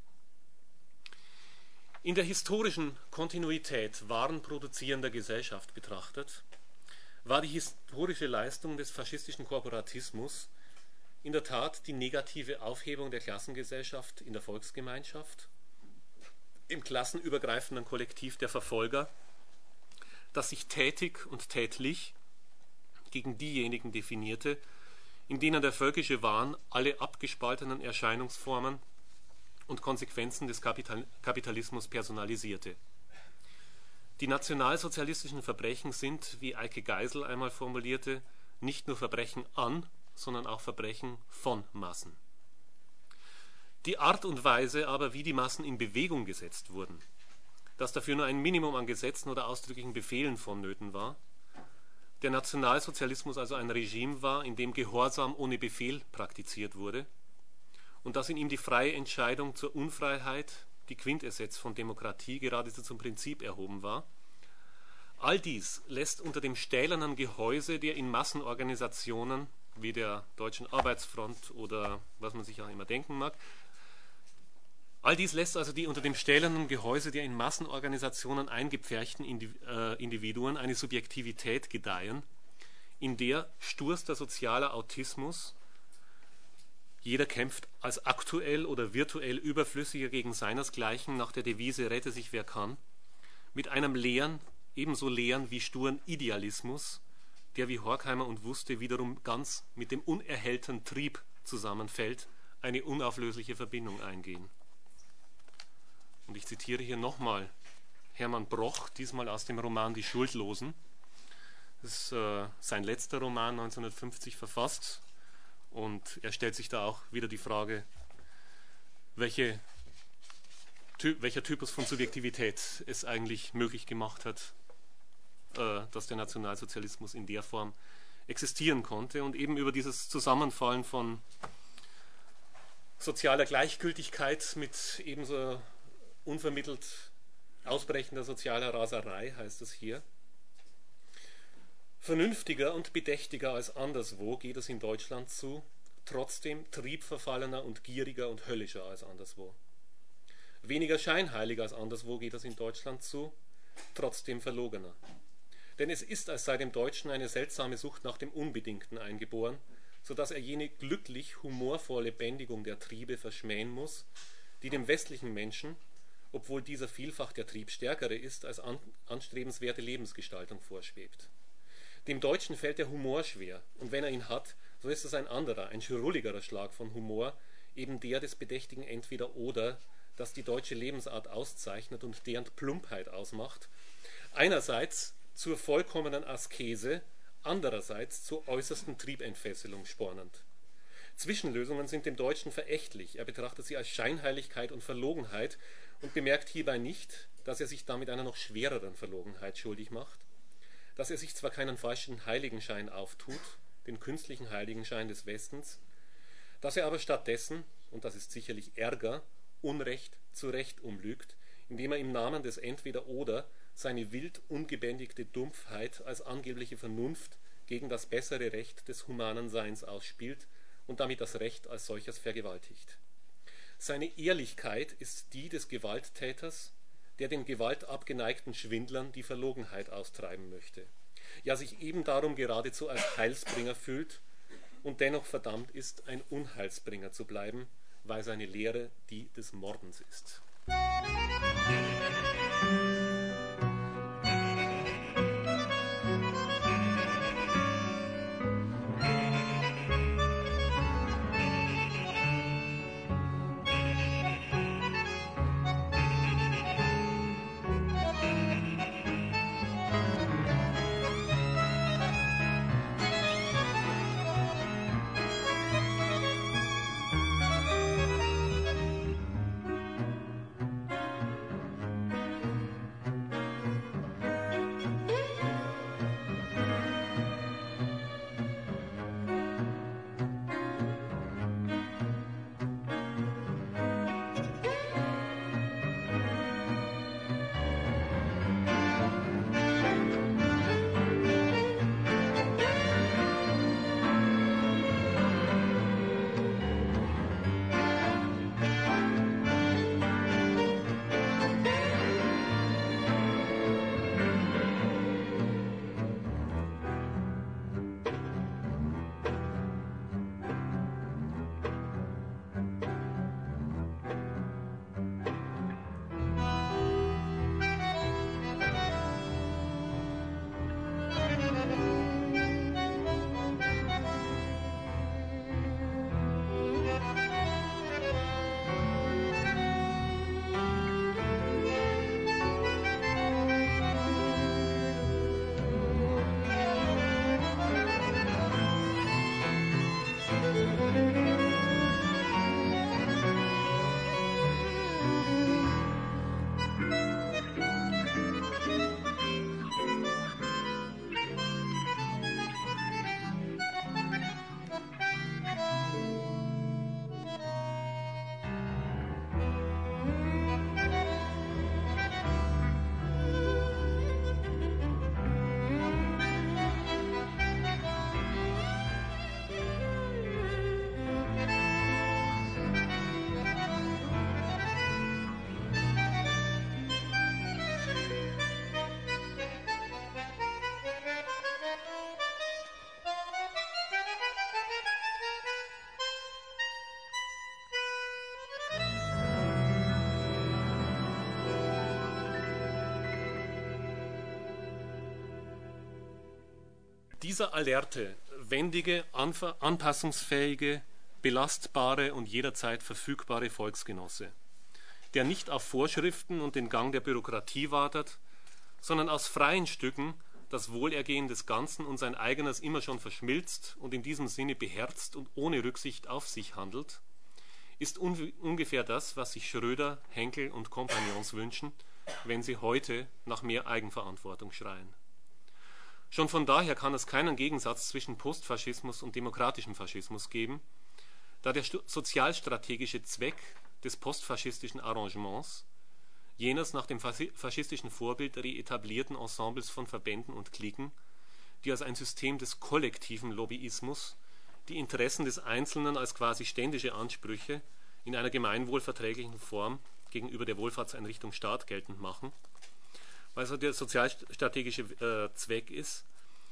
C: In der historischen Kontinuität warenproduzierender Gesellschaft betrachtet, war die historische Leistung des faschistischen Korporatismus in der Tat die negative Aufhebung der Klassengesellschaft in der Volksgemeinschaft, im klassenübergreifenden Kollektiv der Verfolger, das sich tätig und tätlich gegen diejenigen definierte, in denen der völkische Wahn alle abgespaltenen Erscheinungsformen und Konsequenzen des Kapital- Kapitalismus personalisierte. Die nationalsozialistischen Verbrechen sind, wie Eike Geisel einmal formulierte, nicht nur Verbrechen an, sondern auch Verbrechen von Massen. Die Art und Weise aber, wie die Massen in Bewegung gesetzt wurden, dass dafür nur ein Minimum an Gesetzen oder ausdrücklichen Befehlen vonnöten war, der Nationalsozialismus also ein Regime war, in dem Gehorsam ohne Befehl praktiziert wurde und dass in ihm die freie Entscheidung zur Unfreiheit, die Quintessenz von Demokratie, geradezu zum Prinzip erhoben war. All dies lässt unter dem stählernen Gehäuse der in Massenorganisationen wie der Deutschen Arbeitsfront oder was man sich auch immer denken mag, all dies lässt also die unter dem stählernen Gehäuse der in Massenorganisationen eingepferchten Individuen eine Subjektivität gedeihen, in der sturster sozialer Autismus, jeder kämpft als aktuell oder virtuell überflüssiger gegen seinesgleichen nach der Devise rette sich wer kann, mit einem leeren, ebenso leeren wie sturen Idealismus, der wie Horkheimer und Wuste wiederum ganz mit dem unerhellten Trieb zusammenfällt, eine unauflösliche Verbindung eingehen. Und ich zitiere hier nochmal Hermann Broch, diesmal aus dem Roman Die Schuldlosen. Das ist äh, sein letzter Roman, neunzehnhundertfünfzig verfasst. Und er stellt sich da auch wieder die Frage, welche, ty- welcher Typus von Subjektivität es eigentlich möglich gemacht hat, äh, dass der Nationalsozialismus in der Form existieren konnte. Und eben über dieses Zusammenfallen von sozialer Gleichgültigkeit mit ebenso unvermittelt ausbrechender sozialer Raserei, heißt es hier. Vernünftiger und bedächtiger als anderswo geht es in Deutschland zu, trotzdem triebverfallener und gieriger und höllischer als anderswo. Weniger scheinheiliger als anderswo geht es in Deutschland zu, trotzdem verlogener. Denn es ist als sei dem Deutschen eine seltsame Sucht nach dem Unbedingten eingeboren, so dass er jene glücklich humorvolle Bändigung der Triebe verschmähen muss, die dem westlichen Menschen, obwohl dieser vielfach der Triebstärkere ist, als an, anstrebenswerte Lebensgestaltung vorschwebt. Dem Deutschen fällt der Humor schwer, und wenn er ihn hat, so ist es ein anderer, ein schrulligerer Schlag von Humor, eben der des bedächtigen Entweder-Oder, das die deutsche Lebensart auszeichnet und deren Plumpheit ausmacht, einerseits zur vollkommenen Askese, andererseits zur äußersten Triebentfesselung spornend. Zwischenlösungen sind dem Deutschen verächtlich. Er betrachtet sie als Scheinheiligkeit und Verlogenheit und bemerkt hierbei nicht, dass er sich damit einer noch schwereren Verlogenheit schuldig macht, dass er sich zwar keinen falschen Heiligenschein auftut, den künstlichen Heiligenschein des Westens, dass er aber stattdessen, und das ist sicherlich Ärger, Unrecht zu Recht umlügt, indem er im Namen des Entweder-Oder seine wild ungebändigte Dumpfheit als angebliche Vernunft gegen das bessere Recht des humanen Seins ausspielt und damit das Recht als solches vergewaltigt. Seine Ehrlichkeit ist die des Gewalttäters, der den gewaltabgeneigten Schwindlern die Verlogenheit austreiben möchte, ja sich eben darum geradezu als Heilsbringer fühlt und dennoch verdammt ist, ein Unheilsbringer zu bleiben, weil seine Lehre die des Mordens ist. Dieser alerte, wendige, anpassungsfähige, belastbare und jederzeit verfügbare Volksgenosse, der nicht auf Vorschriften und den Gang der Bürokratie wartet, sondern aus freien Stücken das Wohlergehen des Ganzen und sein eigenes immer schon verschmilzt und in diesem Sinne beherzt und ohne Rücksicht auf sich handelt, ist un- ungefähr das, was sich Schröder, Henkel und Kompagnons wünschen, wenn sie heute nach mehr Eigenverantwortung schreien. Schon von daher kann es keinen Gegensatz zwischen Postfaschismus und demokratischem Faschismus geben, da der sozialstrategische Zweck des postfaschistischen Arrangements, jenes nach dem faschistischen Vorbild reetablierten Ensembles von Verbänden und Cliquen, die als ein System des kollektiven Lobbyismus die Interessen des Einzelnen als quasi ständische Ansprüche in einer gemeinwohlverträglichen Form gegenüber der Wohlfahrtseinrichtung Staat geltend machen, weil so der sozialstrategische äh, Zweck ist,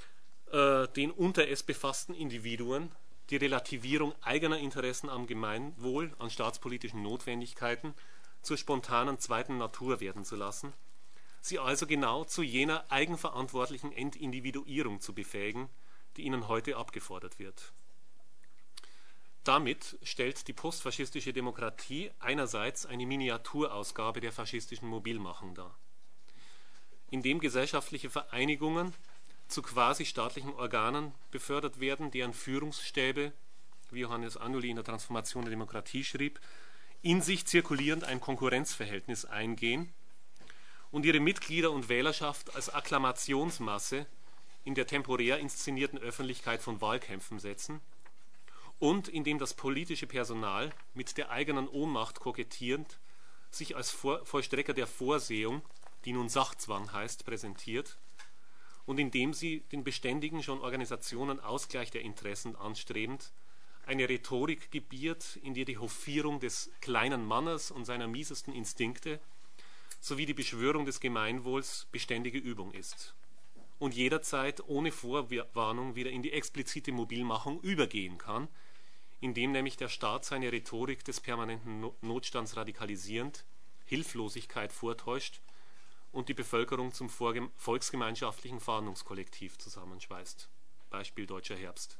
C: äh, den unter es befassten Individuen die Relativierung eigener Interessen am Gemeinwohl, an staatspolitischen Notwendigkeiten zur spontanen zweiten Natur werden zu lassen, sie also genau zu jener eigenverantwortlichen Entindividuierung zu befähigen, die ihnen heute abgefordert wird. Damit stellt die postfaschistische Demokratie einerseits eine Miniaturausgabe der faschistischen Mobilmachung dar, indem gesellschaftliche Vereinigungen zu quasi staatlichen Organen befördert werden, deren Führungsstäbe, wie Johannes Annuli in der Transformation der Demokratie schrieb, in sich zirkulierend ein Konkurrenzverhältnis eingehen und ihre Mitglieder und Wählerschaft als Akklamationsmasse in der temporär inszenierten Öffentlichkeit von Wahlkämpfen setzen, und indem das politische Personal mit der eigenen Ohnmacht kokettierend sich als Vor- Vollstrecker der Vorsehung, die nun Sachzwang heißt, präsentiert, und indem sie den beständigen schon Organisationen Ausgleich der Interessen anstrebend eine Rhetorik gebiert, in der die Hofierung des kleinen Mannes und seiner miesesten Instinkte sowie die Beschwörung des Gemeinwohls beständige Übung ist und jederzeit ohne Vorwarnung wieder in die explizite Mobilmachung übergehen kann, indem nämlich der Staat seine Rhetorik des permanenten Notstands radikalisierend Hilflosigkeit vortäuscht und die Bevölkerung zum volksgemeinschaftlichen Fahndungskollektiv zusammenschweißt. Beispiel Deutscher Herbst.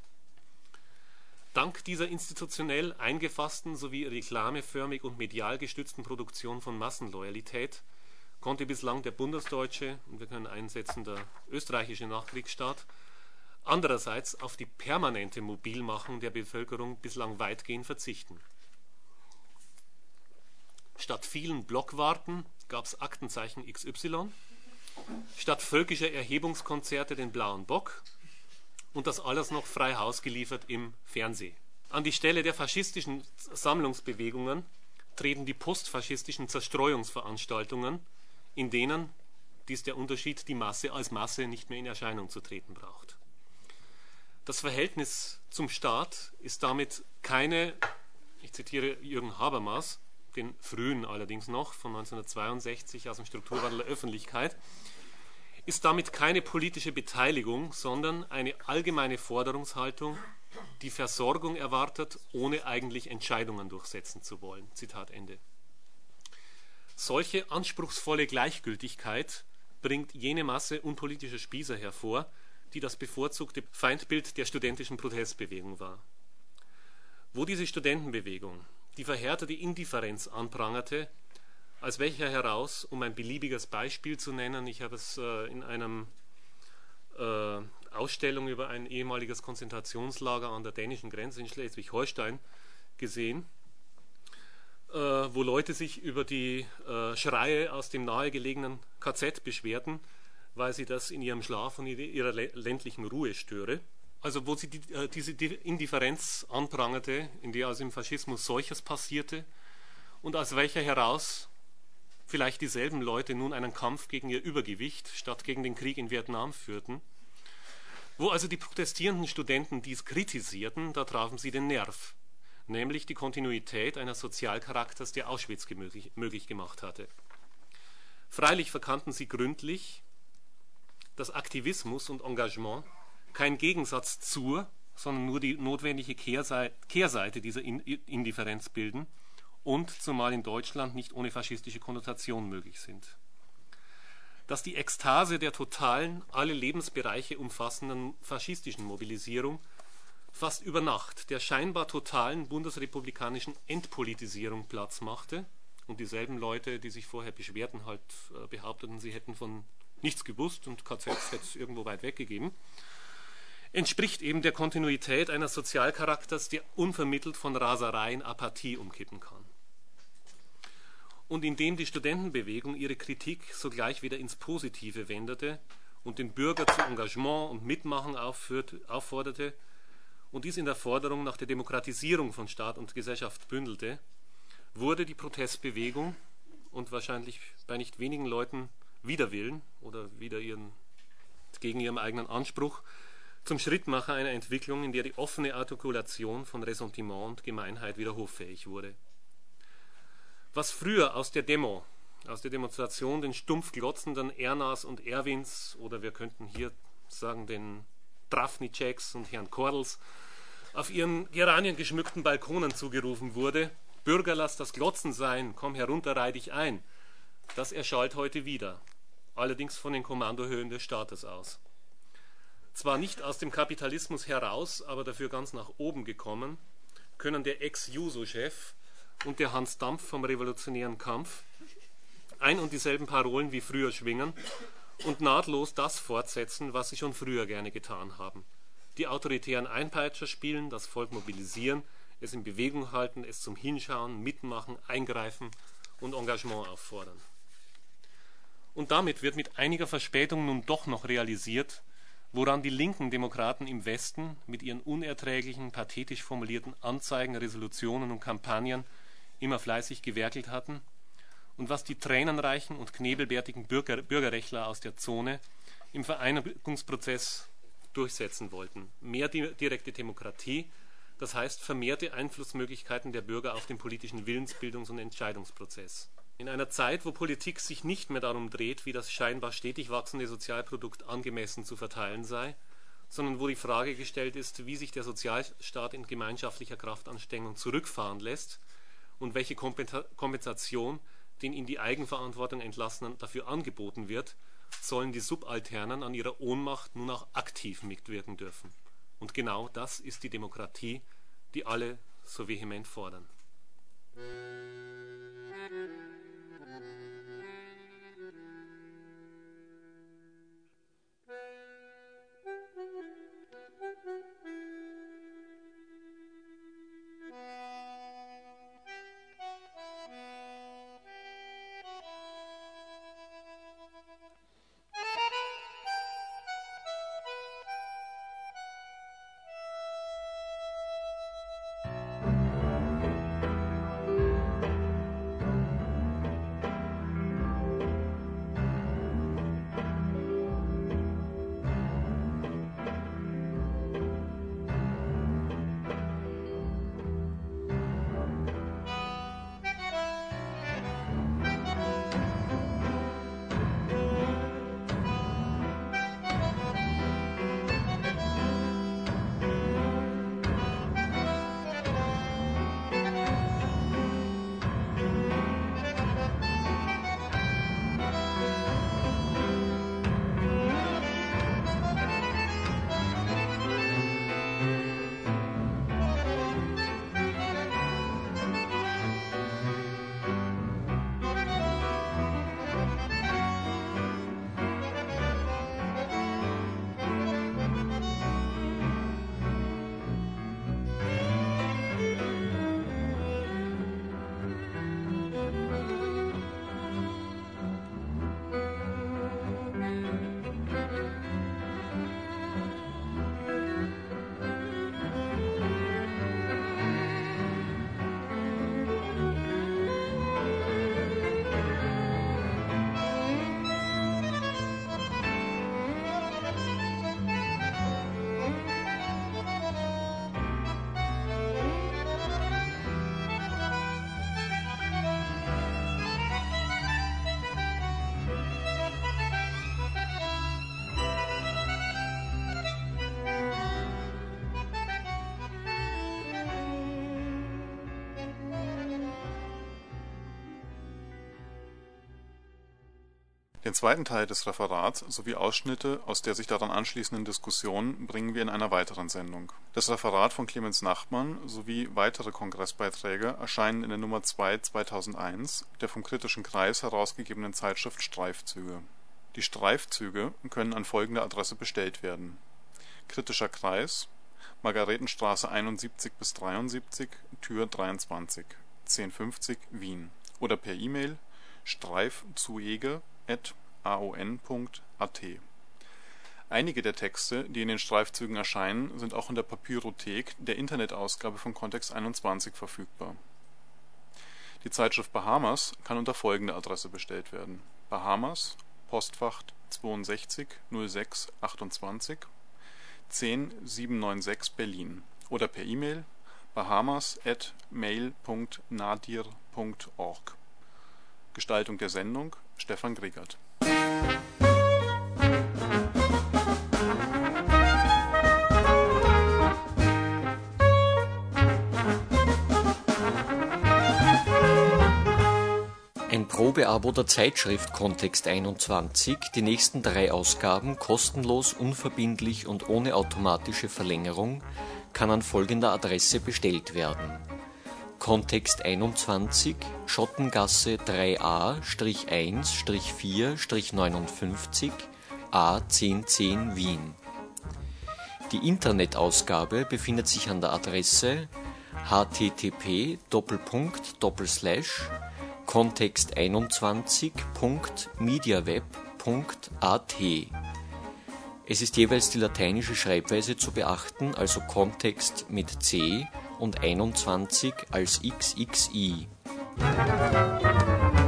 C: Dank dieser institutionell eingefassten sowie reklameförmig und medial gestützten Produktion von Massenloyalität konnte bislang der bundesdeutsche, und wir können einsetzen der österreichische Nachkriegsstaat, andererseits auf die permanente Mobilmachung der Bevölkerung bislang weitgehend verzichten. Statt vielen Blockwarten gab es Aktenzeichen X Y, statt völkischer Erhebungskonzerte den Blauen Bock und das alles noch frei Haus geliefert im Fernsehen. An die Stelle der faschistischen Sammlungsbewegungen treten die postfaschistischen Zerstreuungsveranstaltungen, in denen, dies der Unterschied, die Masse als Masse nicht mehr in Erscheinung zu treten braucht. Das Verhältnis zum Staat ist damit keine, ich zitiere Jürgen Habermas, den frühen allerdings noch, von neunzehnhundertzweiundsechzig aus dem Strukturwandel der Öffentlichkeit, ist damit keine politische Beteiligung, sondern eine allgemeine Forderungshaltung, die Versorgung erwartet, ohne eigentlich Entscheidungen durchsetzen zu wollen. Zitat Ende. Solche anspruchsvolle Gleichgültigkeit bringt jene Masse unpolitischer Spießer hervor, die das bevorzugte Feindbild der studentischen Protestbewegung war. Wo diese Studentenbewegung die verhärtete Indifferenz anprangerte, als welcher heraus, um ein beliebiges Beispiel zu nennen, ich habe es äh, in einer äh, Ausstellung über ein ehemaliges Konzentrationslager an der dänischen Grenze in Schleswig-Holstein gesehen, äh, wo Leute sich über die äh, Schreie aus dem nahegelegenen K Z beschwerten, weil sie das in ihrem Schlaf und in ihrer ländlichen Ruhe störe. Also wo sie die, äh, diese Indifferenz anprangerte, in der also im Faschismus solches passierte und aus welcher heraus vielleicht dieselben Leute nun einen Kampf gegen ihr Übergewicht statt gegen den Krieg in Vietnam führten. Wo also die protestierenden Studenten dies kritisierten, da trafen sie den Nerv, nämlich die Kontinuität eines Sozialcharakters, der Auschwitz möglich, möglich gemacht hatte. Freilich verkannten sie gründlich, dass Aktivismus und Engagement kein Gegensatz zur, sondern nur die notwendige Kehrseite, Kehrseite dieser Indifferenz bilden und zumal in Deutschland nicht ohne faschistische Konnotation möglich sind. Dass die Ekstase der totalen, alle Lebensbereiche umfassenden faschistischen Mobilisierung fast über Nacht der scheinbar totalen bundesrepublikanischen Entpolitisierung Platz machte und dieselben Leute, die sich vorher beschwerten, halt äh, behaupteten, sie hätten von nichts gewusst und K Zs hätte es irgendwo weit weggegeben, entspricht eben der Kontinuität eines Sozialcharakters, der unvermittelt von Raserei in Apathie umkippen kann. Und indem die Studentenbewegung ihre Kritik sogleich wieder ins Positive wendete und den Bürger zu Engagement und Mitmachen aufführte, aufforderte und dies in der Forderung nach der Demokratisierung von Staat und Gesellschaft bündelte, wurde die Protestbewegung und wahrscheinlich bei nicht wenigen Leuten wider Willen oder wider ihren, gegen ihren eigenen Anspruch zum Schrittmacher einer Entwicklung, in der die offene Artikulation von Ressentiment und Gemeinheit wieder hoffähig wurde. Was früher aus der Demo, aus der Demonstration den stumpf glotzenden Ernas und Erwins oder wir könnten hier sagen den Trafniceks und Herrn Kordels auf ihren geraniengeschmückten Balkonen zugerufen wurde, Bürger, lass das Glotzen sein, komm herunter, reih dich ein, das erschallt heute wieder, allerdings von den Kommandohöhen des Staates aus. Zwar nicht aus dem Kapitalismus heraus, aber dafür ganz nach oben gekommen, können der Ex-Juso-Chef und der Hans Dampf vom Revolutionären Kampf ein und dieselben Parolen wie früher schwingen und nahtlos das fortsetzen, was sie schon früher gerne getan haben. Die autoritären Einpeitscher spielen, das Volk mobilisieren, es in Bewegung halten, es zum Hinschauen, Mitmachen, Eingreifen und Engagement auffordern. Und damit wird mit einiger Verspätung nun doch noch realisiert, woran die linken Demokraten im Westen mit ihren unerträglichen, pathetisch formulierten Anzeigen, Resolutionen und Kampagnen immer fleißig gewerkelt hatten und was die tränenreichen und knebelbärtigen Bürger, Bürgerrechtler aus der Zone im Vereinigungsprozess durchsetzen wollten. Mehr di- direkte Demokratie, das heißt vermehrte Einflussmöglichkeiten der Bürger auf den politischen Willensbildungs- und Entscheidungsprozess. In einer Zeit, wo Politik sich nicht mehr darum dreht, wie das scheinbar stetig wachsende Sozialprodukt angemessen zu verteilen sei, sondern wo die Frage gestellt ist, wie sich der Sozialstaat in gemeinschaftlicher Kraftanstrengung zurückfahren lässt und welche Kompensation den in die Eigenverantwortung Entlassenen dafür angeboten wird, sollen die Subalternen an ihrer Ohnmacht nun auch aktiv mitwirken dürfen. Und genau das ist die Demokratie, die alle so vehement fordern.
B: Den zweiten Teil des Referats sowie Ausschnitte aus der sich daran anschließenden Diskussion bringen wir in einer weiteren Sendung. Das Referat von Clemens Nachtmann sowie weitere Kongressbeiträge erscheinen in der Nummer zwei zweitausendeins der vom Kritischen Kreis herausgegebenen Zeitschrift Streifzüge. Die Streifzüge können an folgende Adresse bestellt werden: Kritischer Kreis, Margaretenstraße einundsiebzig bis dreiundsiebzig, Tür dreiundzwanzig, zehn fünfzig, Wien, oder per E-Mail streifzuege at a o n punkt a t. Einige der Texte, die in den Streifzügen erscheinen, sind auch in der Papyrothek, der Internetausgabe von Kontext einundzwanzig, verfügbar. Die Zeitschrift Bahamas kann unter folgender Adresse bestellt werden: Bahamas, Postfach zweiundsechzig null sechs achtundzwanzig, zehn siebenhundertsechsundneunzig, Berlin, oder per E-Mail bahamas at mail punkt nadir punkt org. Gestaltung der Sendung Stefan Gregert.
A: Ein Pro Probeabo der Zeitschrift Kontext einundzwanzig die nächsten drei Ausgaben kostenlos, unverbindlich und ohne automatische Verlängerung kann an folgender Adresse bestellt werden: Kontext einundzwanzig, Schottengasse drei a eins vier neunundfünfzig A zehn zehn Wien. Die Internetausgabe befindet sich an der Adresse h t t p Doppelpunkt Doppelslash kontext einundzwanzig Punkt mediaweb Punkt a t. Es ist jeweils die lateinische Schreibweise zu beachten, also Kontext mit C und einundzwanzig als X X I.